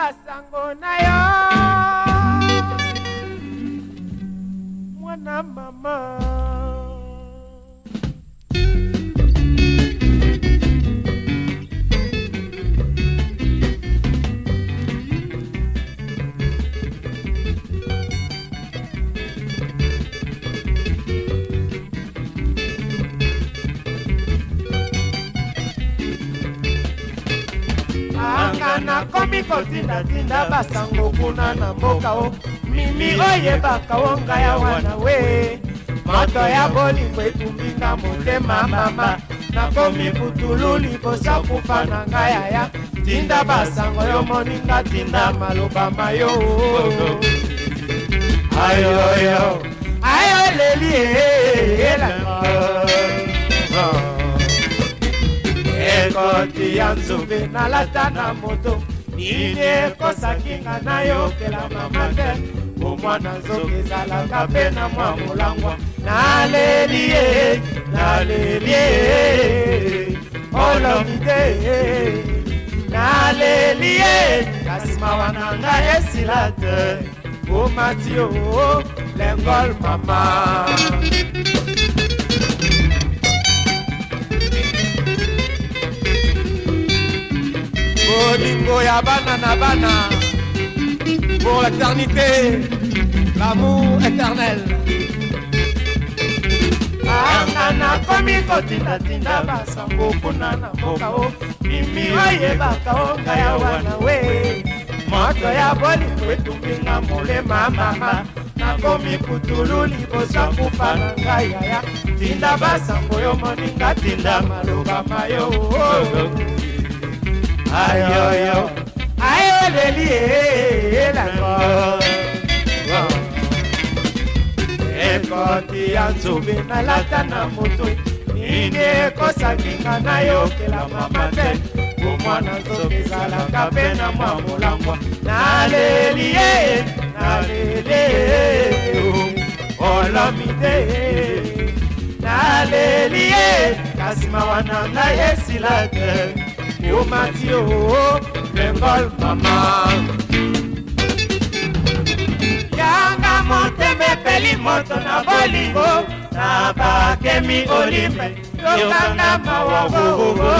basango na yo mwana mama. Nakomi kotindatinda basango kuna na mboka o mimi oyebaka o ngai wana we moto ya bolingo etumbinga motema mama. Nakomi putulu libosa kufa na ngai aya tinda basango yo moninga tinda maloba mayo ayo ayo leli elanga ekoti ya nzube nalata na moto nini ekosakinga nayokela mama te omwana nzoka ezalaka mpe na mwa molangwa nalelie olobi te nalelie kasi mawa na ngai esila te omati o lengol mama. Bolingo ya bana na bana pour l'éternité, l'amour éternel. Angana komi kotindatinda basango kuna na mboka o mimi oyebaka o ngai wana we moto ya bolingo etumbinga molema mama. Nakomi putulu libosa kufa na ngai yaya tinda basango yo moninga tinda maloba mayo ayo ayo leli elanga ekoti ya nzube nalata na moto nini ekosakinga nayokela mama te omwana nzoka ezalaka mpe na mwa molangwa nalelie olomi te nalelie kasi mawa na ngai esila te omati o lengol mama. Yanga motema epeli moto na bolingo na bakemi olimbe yokanga mawagogo.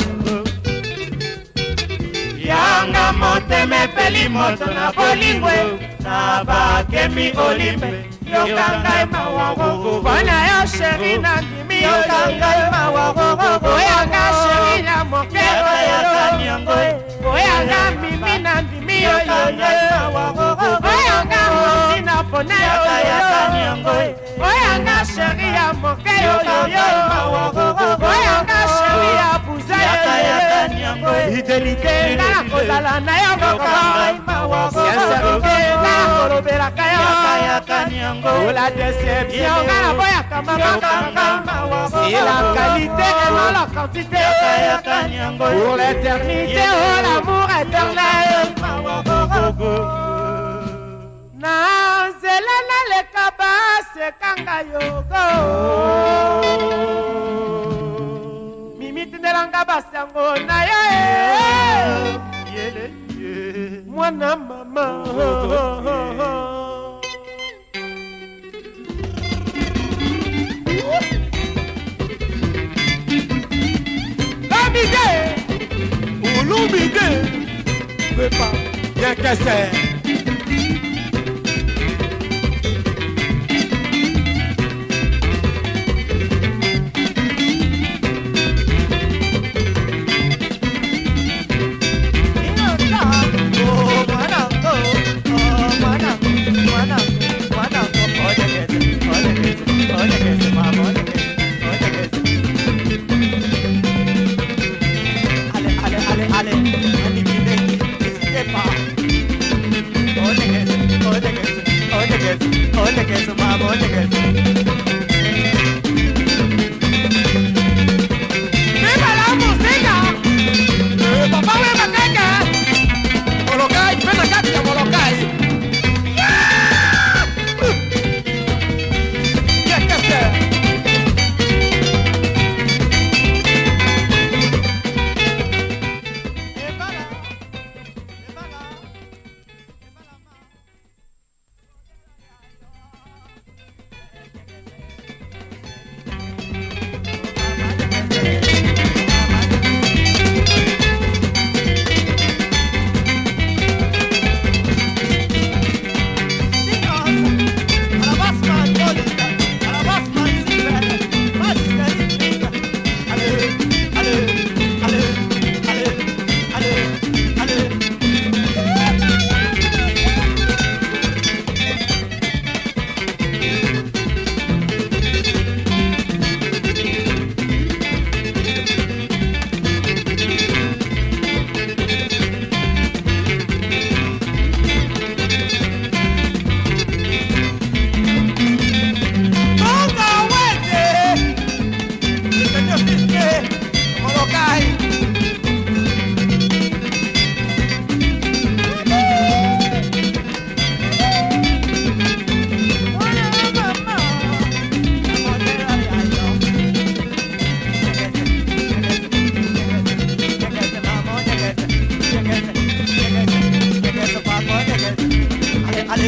Yanga motema epeli moto na bolingo na bakemi olimbe yokanga mawagogo. Bona yo sheri na ndimi yokanga mawagogo. Oyanga sheri na mokero oyanga mimi na ndimi oyanga motina pona oyanga sheri ya moke oyanga sheri ya buza fidelité na kozala na yo moko sincérité na kolobelaka yo la déception na boyaka mama c'est la qualité et non la quantité pour l'éternité oh l'amour éternel na nzela naleka basekanga yogo mimi tindelanga basango na yo mwana mama Olumide ne veut pas bien que c'est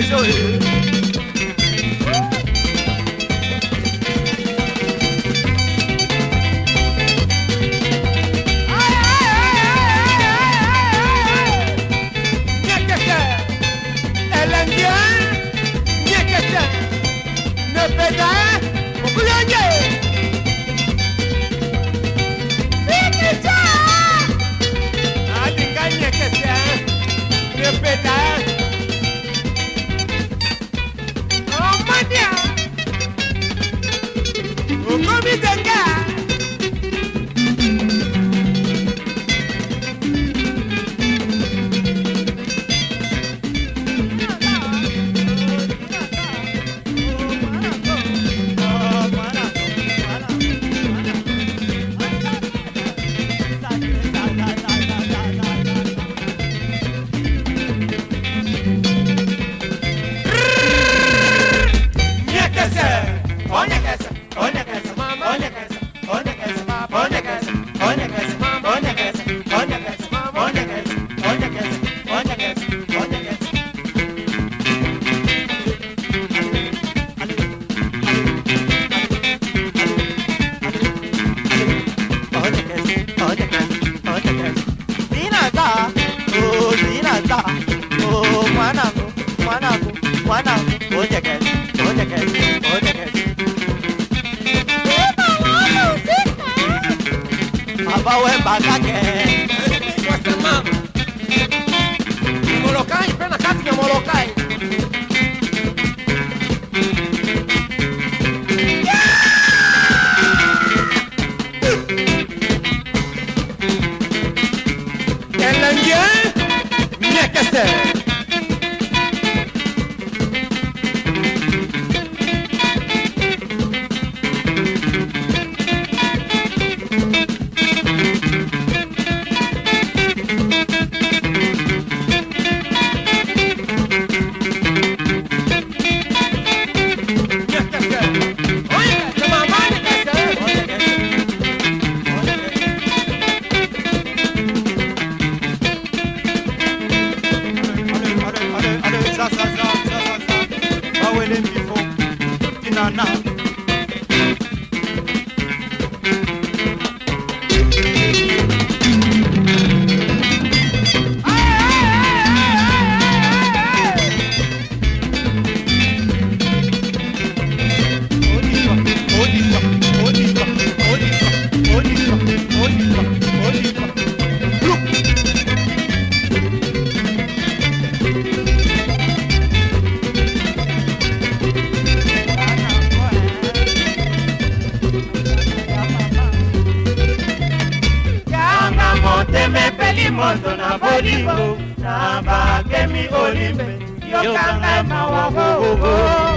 moto na bolingo na bakemi olimbe yokanga mawago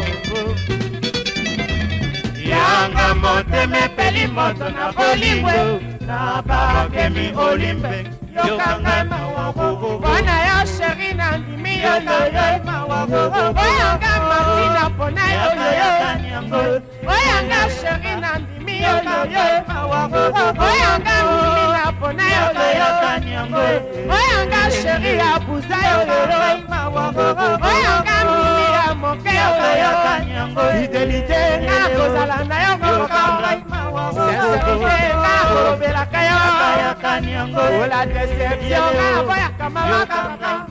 yanga moteme peli moto na bolingo na bakemi olimbe yokanga mawago bona ya sheri na ndimi yoyo mawago oyanga martina pona yoyo oyanga sheri na ndimi yoyo mawago oyanga mumina pona yoyo oyanga sheri ya buza yoyo mawago oyanga mimi ya moke yoyo fidelité na kozala na yo mawago sincérité na kolobelaka yo la déception na boyaka mama